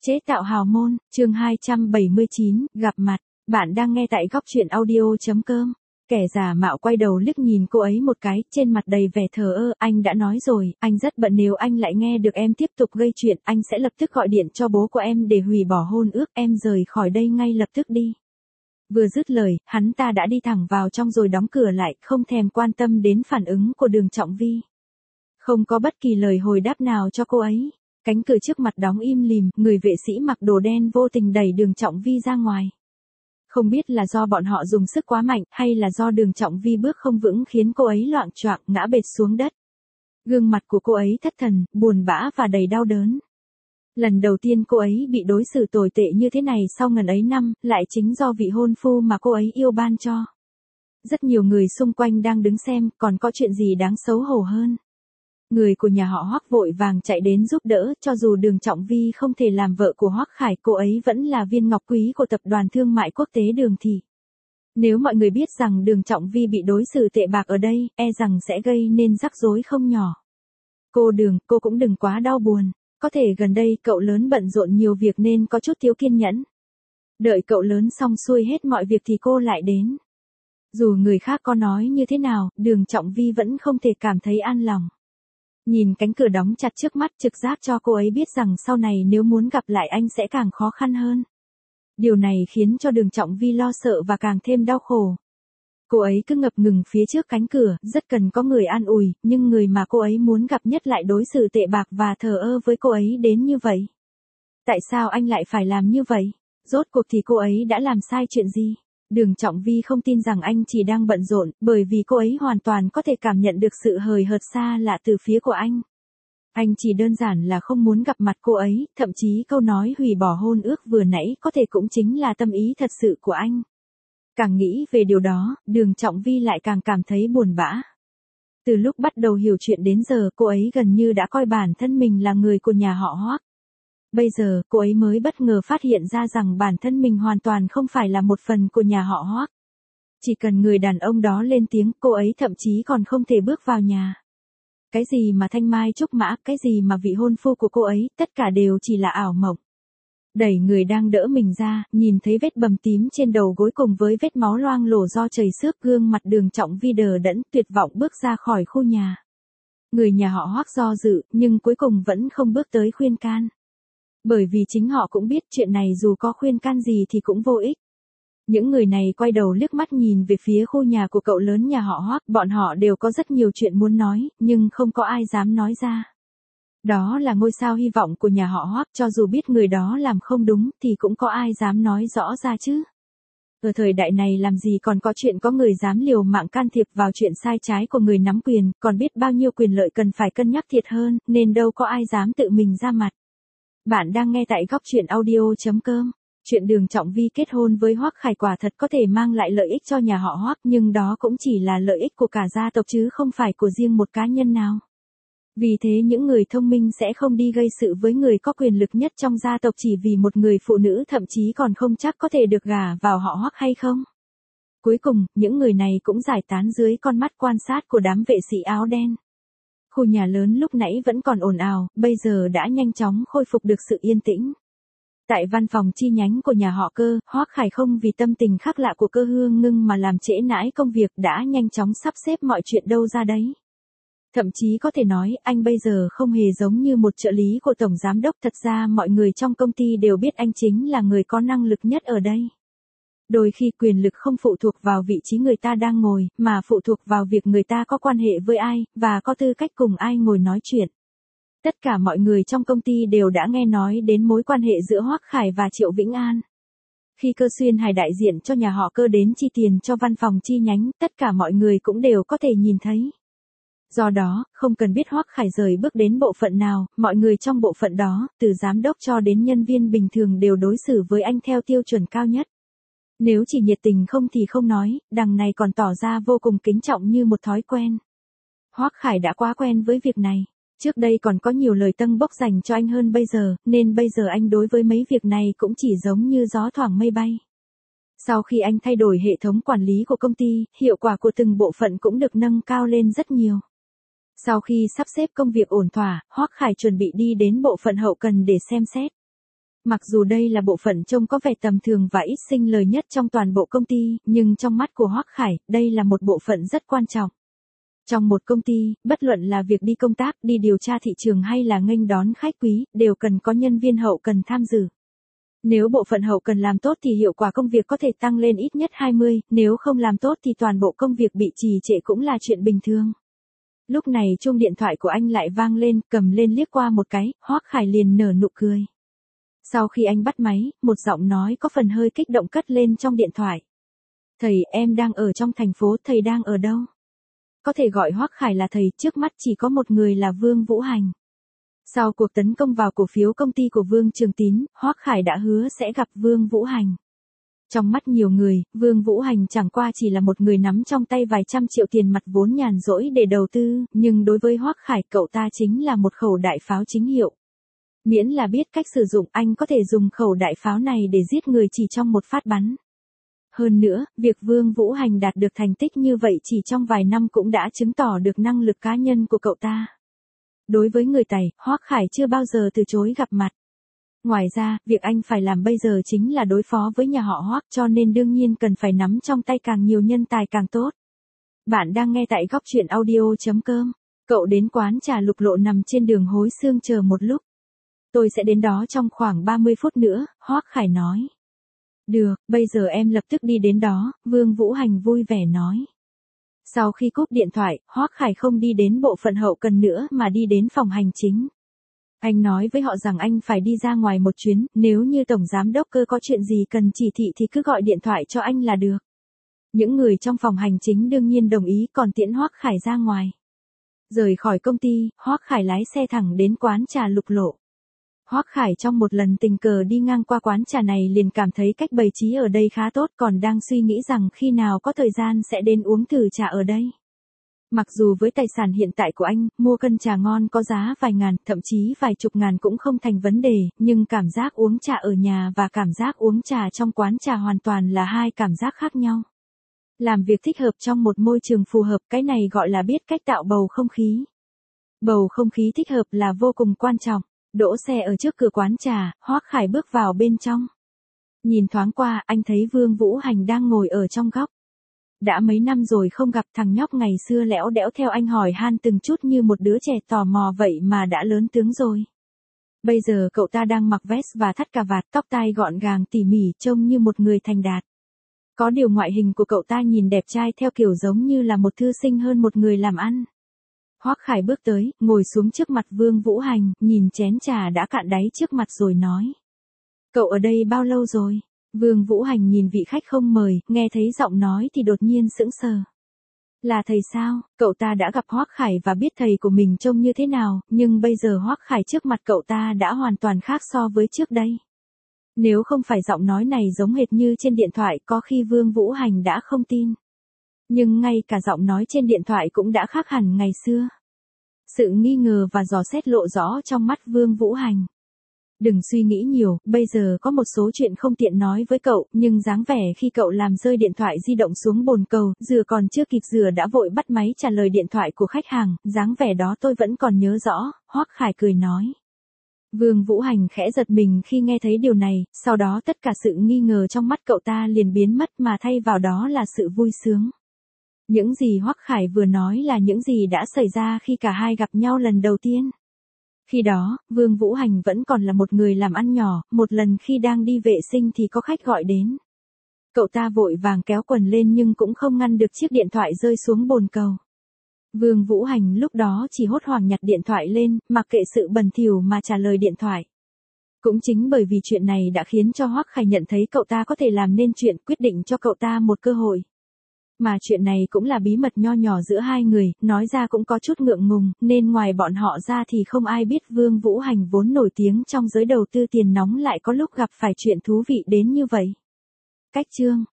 Chế tạo hào môn, chương 279, gặp mặt. Bạn đang nghe tại góc truyện audio.com. Kẻ giả mạo quay đầu liếc nhìn cô ấy một cái, trên mặt đầy vẻ thờ ơ. Anh đã nói rồi, anh rất bận, nếu anh lại nghe được em tiếp tục gây chuyện, anh sẽ lập tức gọi điện cho bố của em để hủy bỏ hôn ước, em rời khỏi đây ngay lập tức đi. Vừa dứt lời, hắn ta đã đi thẳng vào trong rồi đóng cửa lại, không thèm quan tâm đến phản ứng của Đường Trọng Vi. Không có bất kỳ lời hồi đáp nào cho cô ấy. Cánh cửa trước mặt đóng im lìm, người vệ sĩ mặc đồ đen vô tình đẩy Đường Trọng Vi ra ngoài. Không biết là do bọn họ dùng sức quá mạnh, hay là do Đường Trọng Vi bước không vững khiến cô ấy loạng choạng ngã bệt xuống đất. Gương mặt của cô ấy thất thần, buồn bã và đầy đau đớn. Lần đầu tiên cô ấy bị đối xử tồi tệ như thế này sau ngần ấy năm, lại chính do vị hôn phu mà cô ấy yêu ban cho. Rất nhiều người xung quanh đang đứng xem, còn có chuyện gì đáng xấu hổ hơn. Người của nhà họ Hoắc vội vàng chạy đến giúp đỡ, cho dù Đường Trọng Vi không thể làm vợ của Hoắc Khải, cô ấy vẫn là viên ngọc quý của tập đoàn thương mại quốc tế Đường Thị. Nếu mọi người biết rằng Đường Trọng Vi bị đối xử tệ bạc ở đây, e rằng sẽ gây nên rắc rối không nhỏ. Cô Đường, cô cũng đừng quá đau buồn. Có thể gần đây cậu lớn bận rộn nhiều việc nên có chút thiếu kiên nhẫn. Đợi cậu lớn xong xuôi hết mọi việc thì cô lại đến. Dù người khác có nói như thế nào, Đường Trọng Vi vẫn không thể cảm thấy an lòng. Nhìn cánh cửa đóng chặt trước mắt, trực giác cho cô ấy biết rằng sau này nếu muốn gặp lại anh sẽ càng khó khăn hơn. Điều này khiến cho Đường Trọng Vi lo sợ và càng thêm đau khổ. Cô ấy cứ ngập ngừng phía trước cánh cửa, rất cần có người an ủi, nhưng người mà cô ấy muốn gặp nhất lại đối xử tệ bạc và thờ ơ với cô ấy đến như vậy. Tại sao anh lại phải làm như vậy? Rốt cuộc thì cô ấy đã làm sai chuyện gì? Đường Trọng Vi không tin rằng anh chỉ đang bận rộn, bởi vì cô ấy hoàn toàn có thể cảm nhận được sự hời hợt xa lạ từ phía của anh. Anh chỉ đơn giản là không muốn gặp mặt cô ấy, thậm chí câu nói hủy bỏ hôn ước vừa nãy có thể cũng chính là tâm ý thật sự của anh. Càng nghĩ về điều đó, Đường Trọng Vi lại càng cảm thấy buồn bã. Từ lúc bắt đầu hiểu chuyện đến giờ, cô ấy gần như đã coi bản thân mình là người của nhà họ Hoắc. Bây giờ, cô ấy mới bất ngờ phát hiện ra rằng bản thân mình hoàn toàn không phải là một phần của nhà họ Hoắc. Chỉ cần người đàn ông đó lên tiếng, cô ấy thậm chí còn không thể bước vào nhà. Cái gì mà thanh mai trúc mã, cái gì mà vị hôn phu của cô ấy, tất cả đều chỉ là ảo mộng. Đẩy người đang đỡ mình ra, nhìn thấy vết bầm tím trên đầu gối cùng với vết máu loang lổ do chảy xước, gương mặt Đường Trọng Vi đờ đẫn, tuyệt vọng bước ra khỏi khu nhà. Người nhà họ Hoắc do dự, nhưng cuối cùng vẫn không bước tới khuyên can. Bởi vì chính họ cũng biết chuyện này dù có khuyên can gì thì cũng vô ích. Những người này quay đầu liếc mắt nhìn về phía khu nhà của cậu lớn nhà họ Hoắc, bọn họ đều có rất nhiều chuyện muốn nói, nhưng không có ai dám nói ra. Đó là ngôi sao hy vọng của nhà họ Hoắc, cho dù biết người đó làm không đúng thì cũng có ai dám nói rõ ra chứ. Ở thời đại này làm gì còn có chuyện có người dám liều mạng can thiệp vào chuyện sai trái của người nắm quyền, còn biết bao nhiêu quyền lợi cần phải cân nhắc thiệt hơn, nên đâu có ai dám tự mình ra mặt. Bạn đang nghe tại góc truyện audio.com. Chuyện Đường Trọng Vi kết hôn với Hoắc Khải quả thật có thể mang lại lợi ích cho nhà họ Hoắc, nhưng đó cũng chỉ là lợi ích của cả gia tộc chứ không phải của riêng một cá nhân nào. Vì thế những người thông minh sẽ không đi gây sự với người có quyền lực nhất trong gia tộc chỉ vì một người phụ nữ, thậm chí còn không chắc có thể được gả vào họ Hoắc hay không. Cuối cùng, những người này cũng giải tán dưới con mắt quan sát của đám vệ sĩ áo đen. Khu nhà lớn lúc nãy vẫn còn ồn ào, bây giờ đã nhanh chóng khôi phục được sự yên tĩnh. Tại văn phòng chi nhánh của nhà họ Cơ, Hoắc Khải không vì tâm tình khác lạ của Cơ Hương Ngưng mà làm trễ nải công việc, đã nhanh chóng sắp xếp mọi chuyện đâu ra đấy. Thậm chí có thể nói, anh bây giờ không hề giống như một trợ lý của tổng giám đốc, thật ra mọi người trong công ty đều biết anh chính là người có năng lực nhất ở đây. Đôi khi quyền lực không phụ thuộc vào vị trí người ta đang ngồi, mà phụ thuộc vào việc người ta có quan hệ với ai, và có tư cách cùng ai ngồi nói chuyện. Tất cả mọi người trong công ty đều đã nghe nói đến mối quan hệ giữa Hoắc Khải và Triệu Vĩnh An. Khi Cơ Xuyên Hải đại diện cho nhà họ Cơ đến chi tiền cho văn phòng chi nhánh, tất cả mọi người cũng đều có thể nhìn thấy. Do đó, không cần biết Hoắc Khải rời bước đến bộ phận nào, mọi người trong bộ phận đó, từ giám đốc cho đến nhân viên bình thường đều đối xử với anh theo tiêu chuẩn cao nhất. Nếu chỉ nhiệt tình không thì không nói, đằng này còn tỏ ra vô cùng kính trọng như một thói quen. Hoắc Khải đã quá quen với việc này. Trước đây còn có nhiều lời tâng bốc dành cho anh hơn bây giờ, nên bây giờ anh đối với mấy việc này cũng chỉ giống như gió thoảng mây bay. Sau khi anh thay đổi hệ thống quản lý của công ty, hiệu quả của từng bộ phận cũng được nâng cao lên rất nhiều. Sau khi sắp xếp công việc ổn thỏa, Hoắc Khải chuẩn bị đi đến bộ phận hậu cần để xem xét. Mặc dù đây là bộ phận trông có vẻ tầm thường và ít sinh lời nhất trong toàn bộ công ty, nhưng trong mắt của Hoắc Khải, đây là một bộ phận rất quan trọng. Trong một công ty, bất luận là việc đi công tác, đi điều tra thị trường hay là nghênh đón khách quý, đều cần có nhân viên hậu cần tham dự. Nếu bộ phận hậu cần làm tốt thì hiệu quả công việc có thể tăng lên ít nhất 20, nếu không làm tốt thì toàn bộ công việc bị trì trệ cũng là chuyện bình thường. Lúc này chuông điện thoại của anh lại vang lên, cầm lên liếc qua một cái, Hoắc Khải liền nở nụ cười. Sau khi anh bắt máy, một giọng nói có phần hơi kích động cất lên trong điện thoại. Thầy, em đang ở trong thành phố, thầy đang ở đâu? Có thể gọi Hoắc Khải là thầy, trước mắt chỉ có một người là Vương Vũ Hành. Sau cuộc tấn công vào cổ phiếu công ty của Vương Trường Tín, Hoắc Khải đã hứa sẽ gặp Vương Vũ Hành. Trong mắt nhiều người, Vương Vũ Hành chẳng qua chỉ là một người nắm trong tay vài trăm triệu tiền mặt vốn nhàn rỗi để đầu tư, nhưng đối với Hoắc Khải cậu ta chính là một khẩu đại pháo chính hiệu. Miễn là biết cách sử dụng, anh có thể dùng khẩu đại pháo này để giết người chỉ trong một phát bắn. Hơn nữa, việc Vương Vũ Hành đạt được thành tích như vậy chỉ trong vài năm cũng đã chứng tỏ được năng lực cá nhân của cậu ta. Đối với người Tày, Hoắc Khải chưa bao giờ từ chối gặp mặt. Ngoài ra, việc anh phải làm bây giờ chính là đối phó với nhà họ Hoắc, cho nên đương nhiên cần phải nắm trong tay càng nhiều nhân tài càng tốt. Bạn đang nghe tại góc truyện audio.com. Cậu đến quán trà Lục Lộ nằm trên đường Hối Xương chờ một lúc. Tôi sẽ đến đó trong khoảng 30 phút nữa, Hoắc Khải nói. Được, bây giờ em lập tức đi đến đó, Vương Vũ Hành vui vẻ nói. Sau khi cúp điện thoại, Hoắc Khải không đi đến bộ phận hậu cần nữa mà đi đến phòng hành chính. Anh nói với họ rằng anh phải đi ra ngoài một chuyến, nếu như tổng giám đốc Cơ có chuyện gì cần chỉ thị thì cứ gọi điện thoại cho anh là được. Những người trong phòng hành chính đương nhiên đồng ý, còn tiễn Hoắc Khải ra ngoài. Rời khỏi công ty, Hoắc Khải lái xe thẳng đến quán trà Lục Lộ. Hoắc Khải trong một lần tình cờ đi ngang qua quán trà này liền cảm thấy cách bày trí ở đây khá tốt, còn đang suy nghĩ rằng khi nào có thời gian sẽ đến uống thử trà ở đây. Mặc dù với tài sản hiện tại của anh, mua cân trà ngon có giá vài ngàn, thậm chí vài chục ngàn cũng không thành vấn đề, nhưng cảm giác uống trà ở nhà và cảm giác uống trà trong quán trà hoàn toàn là hai cảm giác khác nhau. Làm việc thích hợp trong một môi trường phù hợp, cái này gọi là biết cách tạo bầu không khí. Bầu không khí thích hợp là vô cùng quan trọng. Đỗ xe ở trước cửa quán trà, Hoắc Khải bước vào bên trong. Nhìn thoáng qua, anh thấy Vương Vũ Hành đang ngồi ở trong góc. Đã mấy năm rồi không gặp, thằng nhóc ngày xưa lẽo đẽo theo anh hỏi han từng chút như một đứa trẻ tò mò vậy mà đã lớn tướng rồi. Bây giờ cậu ta đang mặc vest và thắt cà vạt, tóc tai gọn gàng tỉ mỉ, trông như một người thành đạt. Có điều ngoại hình của cậu ta nhìn đẹp trai theo kiểu giống như là một thư sinh hơn một người làm ăn. Hoắc Khải bước tới, ngồi xuống trước mặt Vương Vũ Hành, nhìn chén trà đã cạn đáy trước mặt rồi nói. Cậu ở đây bao lâu rồi? Vương Vũ Hành nhìn vị khách không mời, nghe thấy giọng nói thì đột nhiên sững sờ. Là thầy sao? Cậu ta đã gặp Hoắc Khải và biết thầy của mình trông như thế nào, nhưng bây giờ Hoắc Khải trước mặt cậu ta đã hoàn toàn khác so với trước đây. Nếu không phải giọng nói này giống hệt như trên điện thoại, có khi Vương Vũ Hành đã không tin. Nhưng ngay cả giọng nói trên điện thoại cũng đã khác hẳn ngày xưa. Sự nghi ngờ và dò xét lộ rõ trong mắt Vương Vũ Hành. Đừng suy nghĩ nhiều, bây giờ có một số chuyện không tiện nói với cậu, nhưng dáng vẻ khi cậu làm rơi điện thoại di động xuống bồn cầu, rửa còn chưa kịp rửa đã vội bắt máy trả lời điện thoại của khách hàng, dáng vẻ đó tôi vẫn còn nhớ rõ, Hoắc Khải cười nói. Vương Vũ Hành khẽ giật mình khi nghe thấy điều này, sau đó tất cả sự nghi ngờ trong mắt cậu ta liền biến mất mà thay vào đó là sự vui sướng. Những gì Hoắc Khải vừa nói là những gì đã xảy ra khi cả hai gặp nhau lần đầu tiên. Khi đó, Vương Vũ Hành vẫn còn là một người làm ăn nhỏ, một lần khi đang đi vệ sinh thì có khách gọi đến. Cậu ta vội vàng kéo quần lên nhưng cũng không ngăn được chiếc điện thoại rơi xuống bồn cầu. Vương Vũ Hành lúc đó chỉ hốt hoảng nhặt điện thoại lên, mặc kệ sự bẩn thỉu mà trả lời điện thoại. Cũng chính bởi vì chuyện này đã khiến cho Hoắc Khải nhận thấy cậu ta có thể làm nên chuyện, quyết định cho cậu ta một cơ hội. Mà chuyện này cũng là bí mật nho nhỏ giữa hai người, nói ra cũng có chút ngượng ngùng, nên ngoài bọn họ ra thì không ai biết Vương Vũ Hành vốn nổi tiếng trong giới đầu tư tiền nóng lại có lúc gặp phải chuyện thú vị đến như vậy. Cách chương